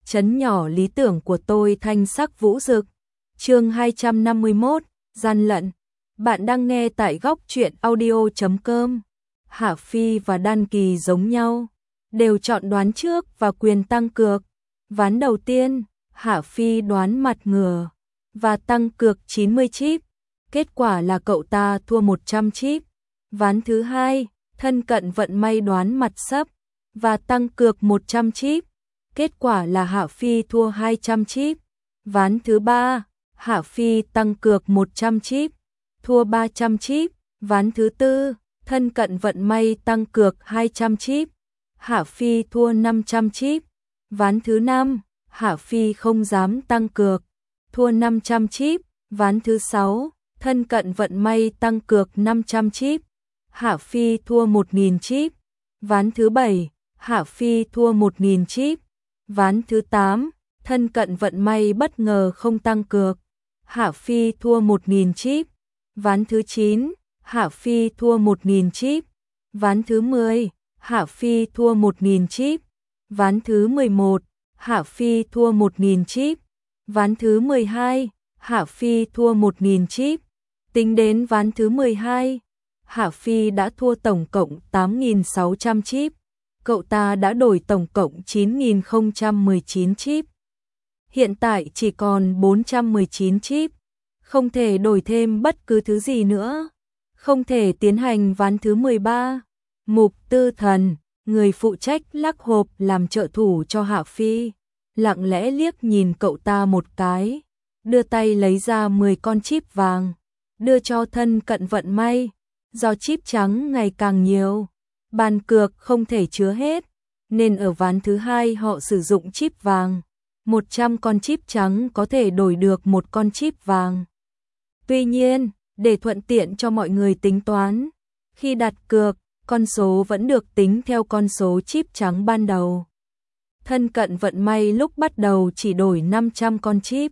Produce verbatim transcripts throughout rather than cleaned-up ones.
Trấn nhỏ lý tưởng của tôi thanh sắc vũ rực. Chương hai trăm năm mươi mốt, gian lận. Bạn đang nghe tại góc truyện audio chấm com. Hạ Phi và Đan Kỳ giống nhau, đều chọn đoán trước và quyền tăng cược. Ván đầu tiên, Hạ Phi đoán mặt ngửa và tăng cược chín mươi chip. Kết quả là cậu ta thua một trăm chip. Ván thứ hai, thân cận vận may đoán mặt sấp và tăng cược một trăm chip. Kết quả là Hạ Phi thua hai trăm chip. Ván thứ ba, Hạ Phi tăng cược một trăm chip, thua ba trăm chip. Ván thứ tư, thân cận vận may tăng cược hai trăm chip, Hạ Phi thua năm trăm chip. Ván thứ năm, Hạ Phi không dám tăng cược, thua năm trăm chip. Ván thứ sáu, thân cận vận may tăng cược năm trăm chip, Hạ Phi thua một nghìn chip. Ván thứ bảy, Hạ Phi thua một nghìn chip. Ván thứ tám, thân cận vận may bất ngờ không tăng cược, Hạ Phi thua một nghìn chip. Ván thứ chín, Hạ Phi thua một nghìn chip. Ván thứ mười, Hạ Phi thua một nghìn chip. Ván thứ mười một, Hạ Phi thua một nghìn chip. Ván thứ mười hai, Hạ Phi thua một nghìn chip. Tính đến ván thứ mười hai, Hạ Phi đã thua tổng cộng tám nghìn sáu trăm chip. Cậu ta đã đổi tổng cộng chín nghìn không trăm mười chín chip. Hiện tại chỉ còn bốn trăm mười chín chip. Không thể đổi thêm bất cứ thứ gì nữa. Không thể tiến hành ván thứ mười ba. Mục Tư Thần, người phụ trách lắc hộp làm trợ thủ cho Hạ Phi, lặng lẽ liếc nhìn cậu ta một cái, đưa tay lấy ra mười con chip vàng, đưa cho thân cận vận may. Do chip trắng ngày càng nhiều, bàn cược không thể chứa hết, nên ở ván thứ hai họ sử dụng chip vàng. một trăm con chip trắng có thể đổi được một con chip vàng. Tuy nhiên, để thuận tiện cho mọi người tính toán, khi đặt cược, con số vẫn được tính theo con số chip trắng ban đầu. Thân cận vận may lúc bắt đầu chỉ đổi năm trăm con chip.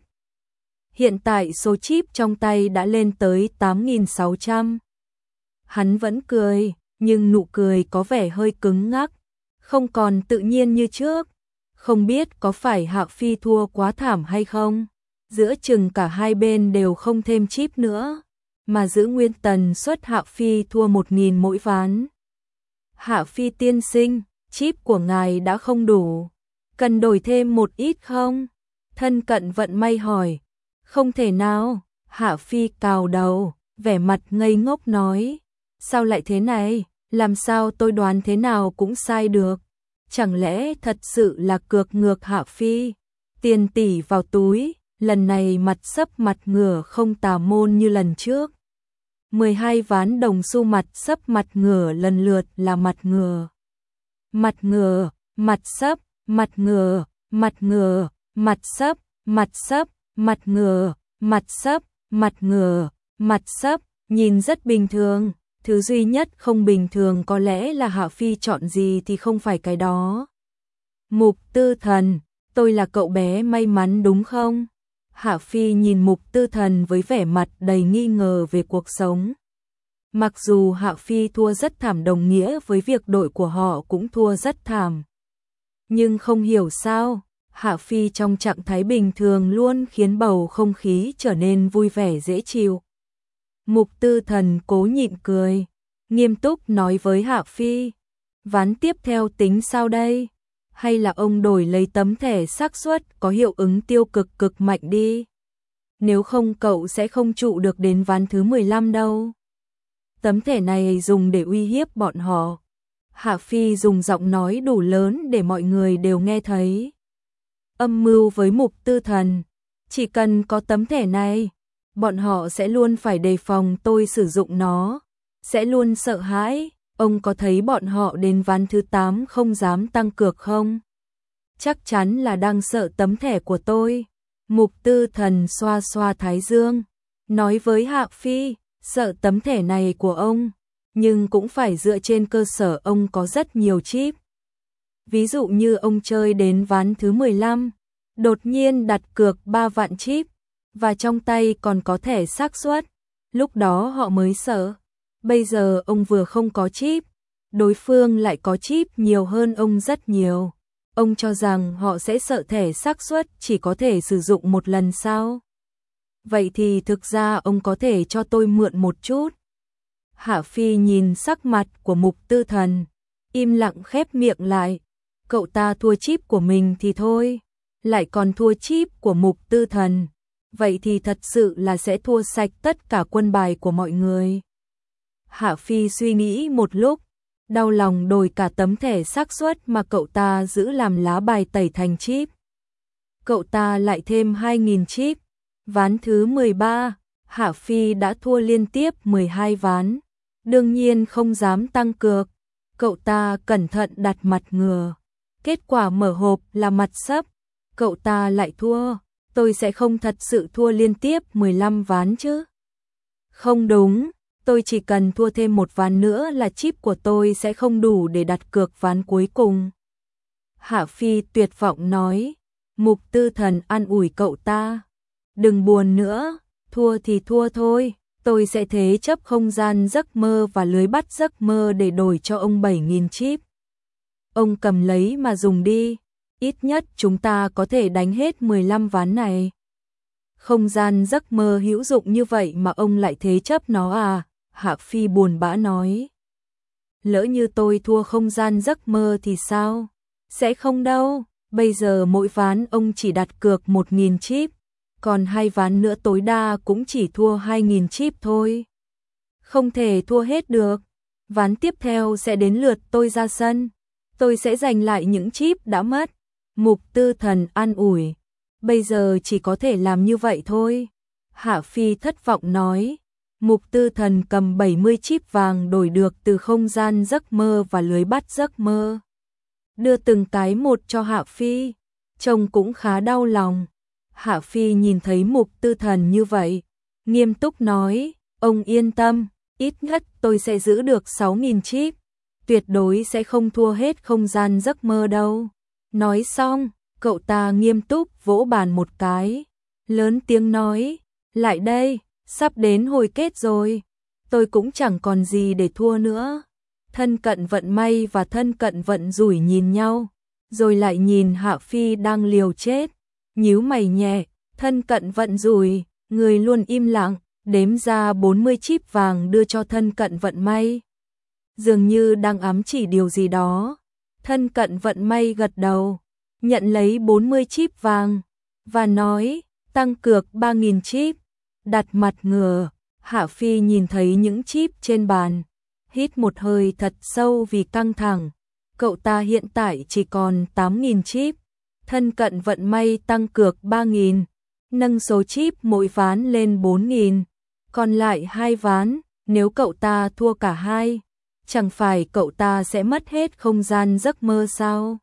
Hiện tại số chip trong tay đã lên tới tám nghìn sáu trăm. Hắn vẫn cười, nhưng nụ cười có vẻ hơi cứng ngắc, không còn tự nhiên như trước. Không biết có phải Hạ Phi thua quá thảm hay không? Giữa chừng cả hai bên đều không thêm chip nữa, mà giữ nguyên tần suất Hạ Phi thua một nghìn mỗi ván. Hạ Phi tiên sinh, chip của ngài đã không đủ, cần đổi thêm một ít không? Thân cận vận may hỏi. Không thể nào, Hạ Phi cào đầu, vẻ mặt ngây ngốc nói. Sao lại thế này, làm sao tôi đoán thế nào cũng sai được? Chẳng lẽ thật sự là cược ngược Hạ Phi? Tiền tỷ vào túi, lần này mặt sấp mặt ngửa không tà môn như lần trước. mười hai ván đồng xu mặt sấp mặt ngửa lần lượt là mặt ngửa, mặt ngửa, mặt sấp, mặt ngửa, mặt ngửa, mặt sấp, mặt sấp, mặt ngửa, mặt sấp, mặt ngửa, mặt sấp, nhìn rất bình thường. Thứ duy nhất không bình thường có lẽ là Hạ Phi chọn gì thì không phải cái đó. Mục Tư Thần, tôi là cậu bé may mắn đúng không? Hạ Phi nhìn Mục Tư Thần với vẻ mặt đầy nghi ngờ về cuộc sống. Mặc dù Hạ Phi thua rất thảm đồng nghĩa với việc đội của họ cũng thua rất thảm. Nhưng không hiểu sao, Hạ Phi trong trạng thái bình thường luôn khiến bầu không khí trở nên vui vẻ dễ chịu. Mục Tư Thần cố nhịn cười, nghiêm túc nói với Hạ Phi, ván tiếp theo tính sao đây? Hay là ông đổi lấy tấm thẻ xác suất có hiệu ứng tiêu cực cực mạnh đi? Nếu không cậu sẽ không trụ được đến ván thứ mười lăm đâu. Tấm thẻ này dùng để uy hiếp bọn họ. Hạ Phi dùng giọng nói đủ lớn để mọi người đều nghe thấy. Âm mưu với Mục Tư Thần, chỉ cần có tấm thẻ này, bọn họ sẽ luôn phải đề phòng tôi sử dụng nó, sẽ luôn sợ hãi. Ông có thấy bọn họ đến ván thứ tám không dám tăng cược không? Chắc chắn là đang sợ tấm thẻ của tôi. Mục Tư Thần xoa xoa thái dương, nói với Hạ Phi, sợ tấm thẻ này của ông, nhưng cũng phải dựa trên cơ sở ông có rất nhiều chip. Ví dụ như ông chơi đến ván thứ mười lăm, đột nhiên đặt cược ba vạn chip, và trong tay còn có thẻ xác suất, lúc đó họ mới sợ. Bây giờ ông vừa không có chip, đối phương lại có chip nhiều hơn ông rất nhiều, Ông cho rằng họ sẽ sợ thẻ xác suất chỉ có thể sử dụng một lần sao? Vậy thì thực ra ông có thể cho tôi mượn một chút. Hạ Phi nhìn sắc mặt của Mục Tư Thần, im lặng khép miệng lại. Cậu ta thua chip của mình thì thôi, lại còn thua chip của Mục Tư Thần. Vậy thì thật sự là sẽ thua sạch tất cả quân bài của mọi người. Hạ Phi suy nghĩ một lúc, đau lòng đổi cả tấm thẻ xác suất mà cậu ta giữ làm lá bài tẩy thành chip. Cậu ta lại thêm hai nghìn chip. Ván thứ mười ba, Hạ Phi đã thua liên tiếp mười hai ván. Đương nhiên không dám tăng cược. Cậu ta cẩn thận đặt mặt ngừa. Kết quả mở hộp là mặt sấp. Cậu ta lại thua. Tôi sẽ không thật sự thua liên tiếp mười lăm ván chứ? Không đúng, tôi chỉ cần thua thêm một ván nữa là chip của tôi sẽ không đủ để đặt cược ván cuối cùng. Hạ Phi tuyệt vọng nói. Mục Tư Thần an ủi cậu ta. Đừng buồn nữa, thua thì thua thôi, tôi sẽ thế chấp không gian giấc mơ và lưới bắt giấc mơ để đổi cho ông bảy nghìn chip. Ông cầm lấy mà dùng đi, ít nhất chúng ta có thể đánh hết mười lăm ván này. Không gian giấc mơ hữu dụng như vậy mà ông lại thế chấp nó à? Hạ Phi buồn bã nói. Lỡ như tôi thua không gian giấc mơ thì sao? Sẽ không đâu, bây giờ mỗi ván ông chỉ đặt cược một nghìn chip. Còn hai ván nữa tối đa cũng chỉ thua hai nghìn chip thôi. Không thể thua hết được. Ván tiếp theo sẽ đến lượt tôi ra sân. Tôi sẽ giành lại những chip đã mất. Mục Tư Thần an ủi. Bây giờ chỉ có thể làm như vậy thôi. Hạ Phi thất vọng nói. Mục Tư Thần cầm bảy mươi chip vàng đổi được từ không gian giấc mơ và lưới bắt giấc mơ. Đưa từng cái một cho Hạ Phi. Trông cũng khá đau lòng. Hạ Phi nhìn thấy Mục Tư Thần như vậy, nghiêm túc nói, ông yên tâm, ít nhất tôi sẽ giữ được sáu nghìn chip, tuyệt đối sẽ không thua hết không gian giấc mơ đâu. Nói xong, cậu ta nghiêm túc vỗ bàn một cái, lớn tiếng nói, lại đây, sắp đến hồi kết rồi, tôi cũng chẳng còn gì để thua nữa. Thân cận vận may và thân cận vận rủi nhìn nhau, rồi lại nhìn Hạ Phi đang liều chết. Nhíu mày nhẹ, thân cận vận rủi, người luôn im lặng, đếm ra bốn mươi chip vàng đưa cho thân cận vận may. Dường như đang ám chỉ điều gì đó. Thân cận vận may gật đầu, nhận lấy bốn mươi chip vàng, và nói, tăng cược ba nghìn chip, đặt mặt ngừa. Hạ Phi nhìn thấy những chip trên bàn, hít một hơi thật sâu vì căng thẳng. Cậu ta hiện tại chỉ còn tám nghìn chip. Thân cận vận may tăng cược ba nghìn, nâng số chip mỗi ván lên bốn nghìn, còn lại hai ván, nếu cậu ta thua cả hai, chẳng phải cậu ta sẽ mất hết không gian giấc mơ sao?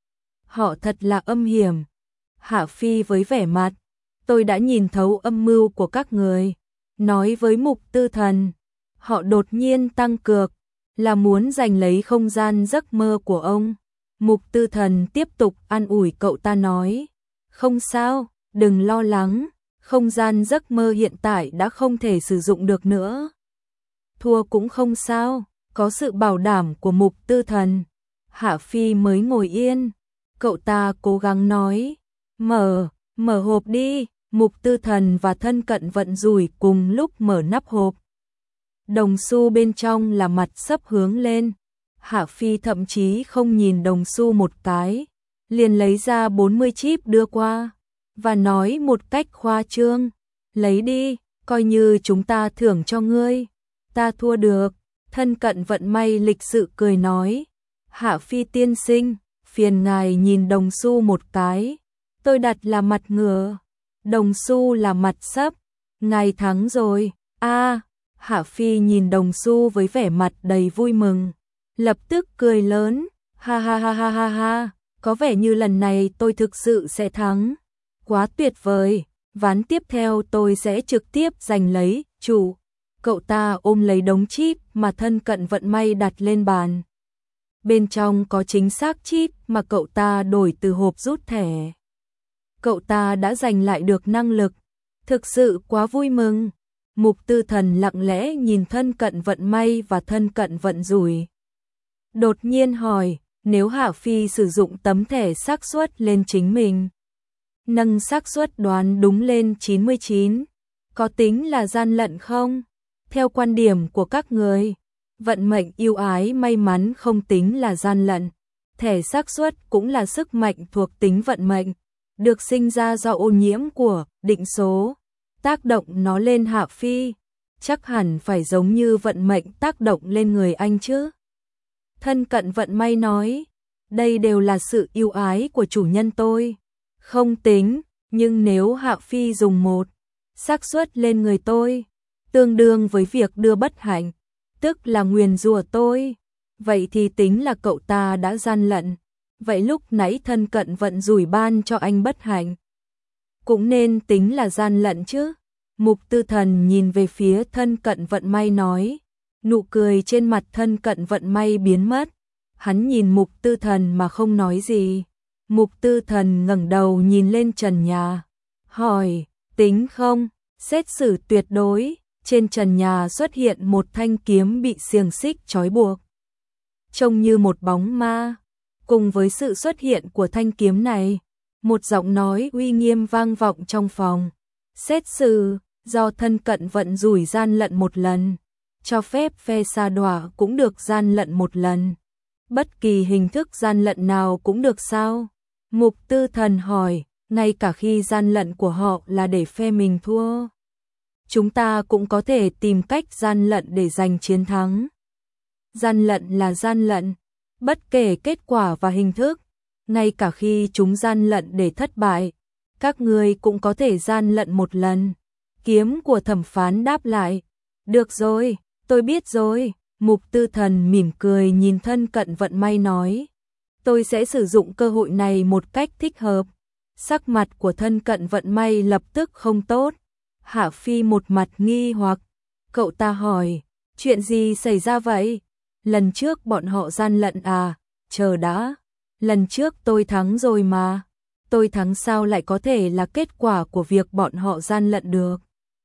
Họ thật là âm hiểm. Hạ Phi với vẻ mặt, tôi đã nhìn thấu âm mưu của các người, nói với Mục Tư Thần, họ đột nhiên tăng cược, là muốn giành lấy không gian giấc mơ của ông. Mục Tư Thần tiếp tục an ủi cậu ta nói, không sao, đừng lo lắng, không gian giấc mơ hiện tại đã không thể sử dụng được nữa. Thua cũng không sao, có sự bảo đảm của Mục Tư Thần. Hạ Phi mới ngồi yên, cậu ta cố gắng nói, mở, mở hộp đi. Mục Tư Thần và thân cận vận rủi cùng lúc mở nắp hộp. Đồng xu bên trong là mặt sấp hướng lên. Hạ Phi thậm chí không nhìn đồng xu một cái, liền lấy ra bốn mươi chip đưa qua, và nói một cách khoa trương, lấy đi, coi như chúng ta thưởng cho ngươi. Ta thua được. Thân cận vận may lịch sự cười nói, Hạ Phi tiên sinh, phiền ngài nhìn đồng xu một cái, tôi đặt là mặt ngựa, đồng xu là mặt sấp, ngài thắng rồi. A, Hạ Phi nhìn đồng xu với vẻ mặt đầy vui mừng, lập tức cười lớn, ha ha ha ha ha ha, có vẻ như lần này tôi thực sự sẽ thắng. Quá tuyệt vời, ván tiếp theo tôi sẽ trực tiếp giành lấy, chủ. Cậu ta ôm lấy đống chip mà thân cận vận may đặt lên bàn. Bên trong có chính xác chip mà cậu ta đổi từ hộp rút thẻ. Cậu ta đã giành lại được năng lực, thực sự quá vui mừng. Mục Tư Thần lặng lẽ nhìn thân cận vận may và thân cận vận rủi. Đột nhiên hỏi, Nếu Hạ Phi sử dụng tấm thẻ xác suất lên chính mình, nâng xác suất đoán đúng lên chín mươi chín, có tính là gian lận không? Theo quan điểm của các người, vận mệnh ưu ái may mắn không tính là gian lận. Thẻ xác suất cũng là sức mạnh thuộc tính vận mệnh, được sinh ra do ô nhiễm của định số, tác động nó lên Hạ Phi, chắc hẳn phải giống như vận mệnh tác động lên người anh chứ. Thân cận vận may nói, đây đều là sự ưu ái của chủ nhân tôi. Không tính, nhưng nếu Hạ Phi dùng một xác suất lên người tôi, tương đương với việc đưa bất hạnh, tức là nguyền rủa tôi, vậy thì tính là cậu ta đã gian lận. Vậy lúc nãy thân cận vận rủi ban cho anh bất hạnh, cũng nên tính là gian lận chứ. Mục Tư Thần nhìn về phía thân cận vận may nói, nụ cười trên mặt thân cận vận may biến mất. Hắn nhìn Mục Tư Thần mà không nói gì. Mục Tư Thần ngẩng đầu nhìn lên trần nhà, hỏi, tính không? Xét xử tuyệt đối. Trên trần nhà xuất hiện một thanh kiếm bị xiềng xích trói buộc, trông như một bóng ma. Cùng với sự xuất hiện của thanh kiếm này, một giọng nói uy nghiêm vang vọng trong phòng. Xét xử, do thân cận vận rủi gian lận một lần, cho phép phe xa đọa cũng được gian lận một lần. Bất kỳ hình thức gian lận nào cũng được sao? Mục Tư Thần hỏi, ngay cả khi gian lận của họ là để phe mình thua, chúng ta cũng có thể tìm cách gian lận để giành chiến thắng. Gian lận là gian lận, bất kể kết quả và hình thức, ngay cả khi chúng gian lận để thất bại, các ngươi cũng có thể gian lận một lần. Kiếm của thẩm phán đáp lại, được rồi, tôi biết rồi. Mục Tư Thần mỉm cười nhìn thân cận vận may nói, tôi sẽ sử dụng cơ hội này một cách thích hợp. Sắc mặt của thân cận vận may lập tức không tốt. Hạ Phi một mặt nghi hoặc, cậu ta hỏi, chuyện gì xảy ra vậy? Lần trước bọn họ gian lận à? Chờ đã, lần trước tôi thắng rồi mà. Tôi thắng sao lại có thể là kết quả của việc bọn họ gian lận được?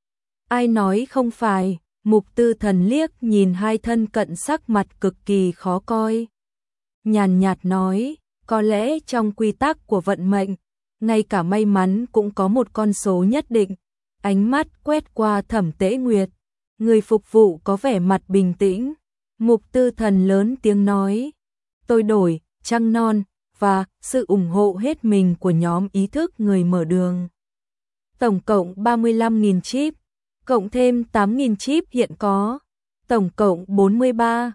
Ai nói không phải? Mục Tư Thần liếc nhìn hai thân cận sắc mặt cực kỳ khó coi. Nhàn nhạt nói, có lẽ trong quy tắc của vận mệnh, ngay cả may mắn cũng có một con số nhất định. Ánh mắt quét qua Thẩm Tế Nguyệt, người phục vụ có vẻ mặt bình tĩnh. Mục Tư Thần lớn tiếng nói, tôi đổi, trăng non, và sự ủng hộ hết mình của nhóm ý thức người mở đường. Tổng cộng ba mươi lăm nghìn chip, cộng thêm tám nghìn chip hiện có, tổng cộng bốn mươi ba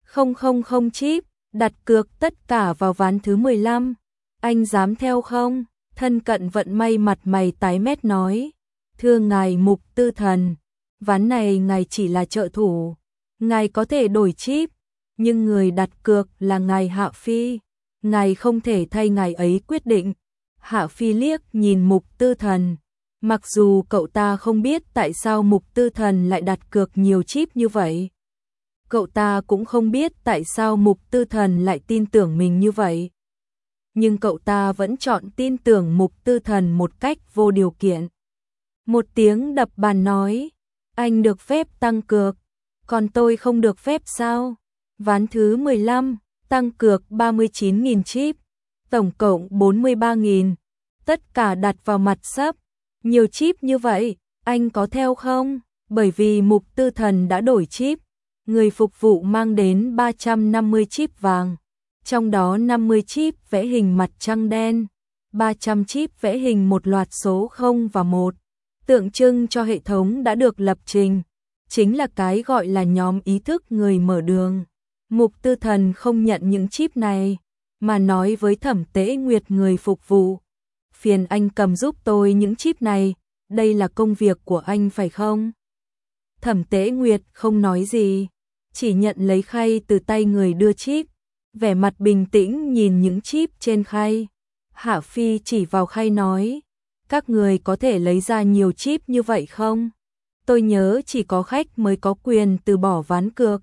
nghìn chip, đặt cược tất cả vào ván thứ mười lăm. Anh dám theo không? Thân cận vận may mặt mày tái mét nói, thưa ngài Mục Tư Thần, ván này ngài chỉ là trợ thủ, ngài có thể đổi chip, nhưng người đặt cược là ngài Hạ Phi, ngài không thể thay ngài ấy quyết định. Hạ Phi liếc nhìn Mục Tư Thần, mặc dù cậu ta không biết tại sao Mục Tư Thần lại đặt cược nhiều chip như vậy. Cậu ta cũng không biết tại sao Mục Tư Thần lại tin tưởng mình như vậy. Nhưng cậu ta vẫn chọn tin tưởng Mục Tư Thần một cách vô điều kiện. Một tiếng đập bàn nói, anh được phép tăng cược, còn tôi không được phép sao? Ván thứ mười lăm, tăng cược ba mươi chín nghìn chip, tổng cộng bốn mươi ba nghìn, tất cả đặt vào mặt sấp. Nhiều chip như vậy, anh có theo không? Bởi vì Mục Tư Thần đã đổi chip, người phục vụ mang đến ba trăm năm mươi chip vàng, trong đó năm mươi chip vẽ hình mặt trăng đen, ba trăm chip vẽ hình một loạt số không và một, tượng trưng cho hệ thống đã được lập trình, chính là cái gọi là nhóm ý thức người mở đường. Mục Tư Thần không nhận những chip này, mà nói với Thẩm Tế Nguyệt người phục vụ, phiền anh cầm giúp tôi những chip này, đây là công việc của anh phải không? Thẩm Tế Nguyệt không nói gì, chỉ nhận lấy khay từ tay người đưa chip, vẻ mặt bình tĩnh nhìn những chip trên khay. Hạ Phi chỉ vào khay nói, các người có thể lấy ra nhiều chip như vậy không? Tôi nhớ chỉ có khách mới có quyền từ bỏ ván cược.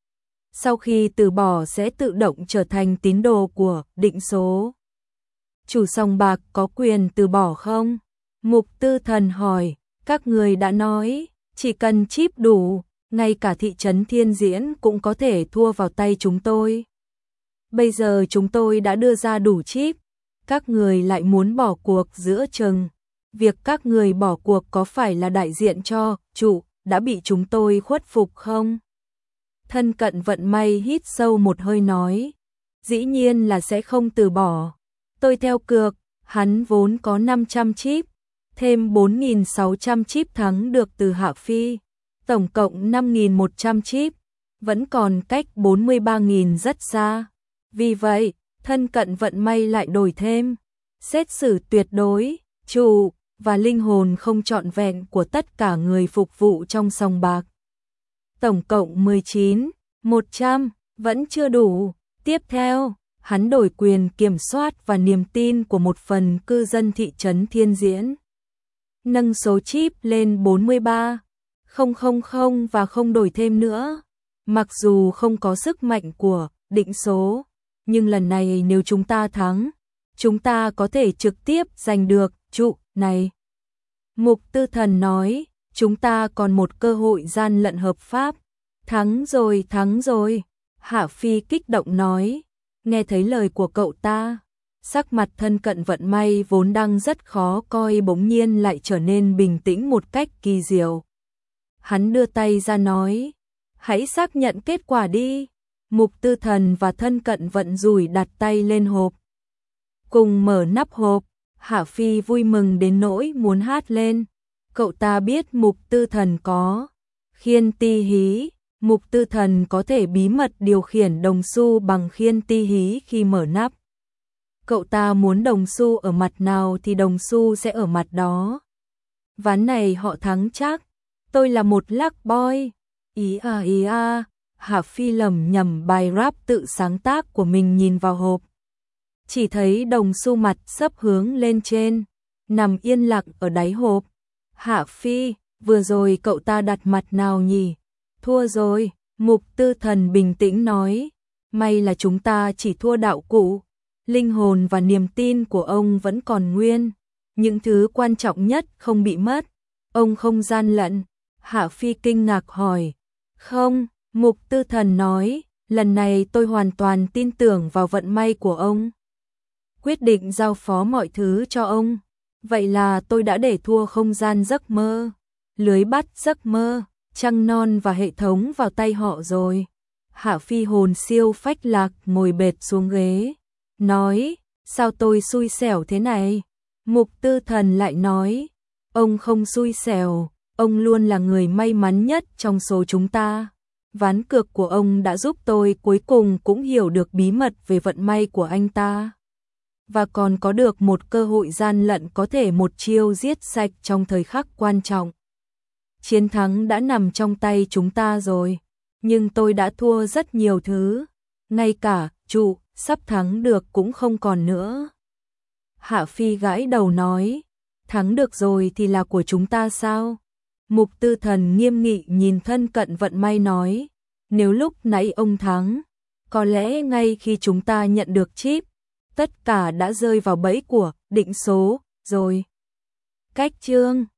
Sau khi từ bỏ sẽ tự động trở thành tín đồ của định số. Chủ sòng bạc có quyền từ bỏ không? Mục Tư Thần hỏi, các người đã nói, chỉ cần chip đủ, ngay cả thị trấn Thiên Diễn cũng có thể thua vào tay chúng tôi. Bây giờ chúng tôi đã đưa ra đủ chip, các người lại muốn bỏ cuộc giữa chừng. Việc các người bỏ cuộc có phải là đại diện cho chủ đã bị chúng tôi khuất phục không? Thân cận vận may hít sâu một hơi nói. Dĩ nhiên là sẽ không từ bỏ. Tôi theo cược, hắn vốn có năm trăm chip, thêm bốn nghìn sáu trăm chip thắng được từ Hạ Phi, tổng cộng năm nghìn một trăm chip, vẫn còn cách bốn mươi ba nghìn rất xa. Vì vậy, thân cận vận may lại đổi thêm. Xét xử tuyệt đối, chủ và linh hồn không trọn vẹn của tất cả người phục vụ trong sòng bạc. Tổng cộng mười chín, một trăm, vẫn chưa đủ. Tiếp theo, hắn đổi quyền kiểm soát và niềm tin của một phần cư dân thị trấn Thiên Diễn. Nâng số chip lên bốn mươi ba, không không không và không đổi thêm nữa. Mặc dù không có sức mạnh của định số, nhưng lần này nếu chúng ta thắng, chúng ta có thể trực tiếp giành được trụ này. Mục Tư Thần nói, chúng ta còn một cơ hội gian lận hợp pháp. Thắng rồi, thắng rồi. Hạ Phi kích động nói, nghe thấy lời của cậu ta, sắc mặt thân cận vận may vốn đang rất khó coi bỗng nhiên lại trở nên bình tĩnh một cách kỳ diệu. Hắn đưa tay ra nói, hãy xác nhận kết quả đi. Mục Tư Thần và thân cận vận rủi đặt tay lên hộp. Cùng mở nắp hộp, Hạ Phi vui mừng đến nỗi muốn hát lên. Cậu ta biết Mục Tư Thần có khiên ti hí. Mục Tư Thần có thể bí mật điều khiển đồng xu bằng khiên ti hí khi mở nắp. Cậu ta muốn đồng xu ở mặt nào thì đồng xu sẽ ở mặt đó. Ván này họ thắng chắc. Tôi là một luck boy. Ý à ý à. Hạ Phi lẩm nhẩm bài rap tự sáng tác của mình nhìn vào hộp. Chỉ thấy đồng xu mặt sấp hướng lên trên, nằm yên lặng ở đáy hộp. Hạ Phi, vừa rồi cậu ta đặt mặt nào nhỉ? Thua rồi, Mục Tư Thần bình tĩnh nói. May là chúng ta chỉ thua đạo cụ. Linh hồn và niềm tin của ông vẫn còn nguyên. Những thứ quan trọng nhất không bị mất. Ông không gian lận. Hạ Phi kinh ngạc hỏi. Không, Mục Tư Thần nói. Lần này tôi hoàn toàn tin tưởng vào vận may của ông. Quyết định giao phó mọi thứ cho ông. Vậy là tôi đã để thua không gian giấc mơ, lưới bắt giấc mơ, trăng non và hệ thống vào tay họ rồi. Hạ Phi hồn siêu phách lạc ngồi bệt xuống ghế, nói, sao tôi xui xẻo thế này? Mục Tư Thần lại nói, ông không xui xẻo, ông luôn là người may mắn nhất trong số chúng ta. Ván cược của ông đã giúp tôi cuối cùng cũng hiểu được bí mật về vận may của anh ta. Và còn có được một cơ hội gian lận có thể một chiêu giết sạch trong thời khắc quan trọng. Chiến thắng đã nằm trong tay chúng ta rồi, nhưng tôi đã thua rất nhiều thứ, ngay cả trụ sắp thắng được cũng không còn nữa. Hạ Phi gãi đầu nói, thắng được rồi thì là của chúng ta sao? Mục Tư Thần nghiêm nghị nhìn thân cận vận may nói, nếu lúc nãy ông thắng, có lẽ ngay khi chúng ta nhận được chip, tất cả đã rơi vào bẫy của định số rồi. Cách chương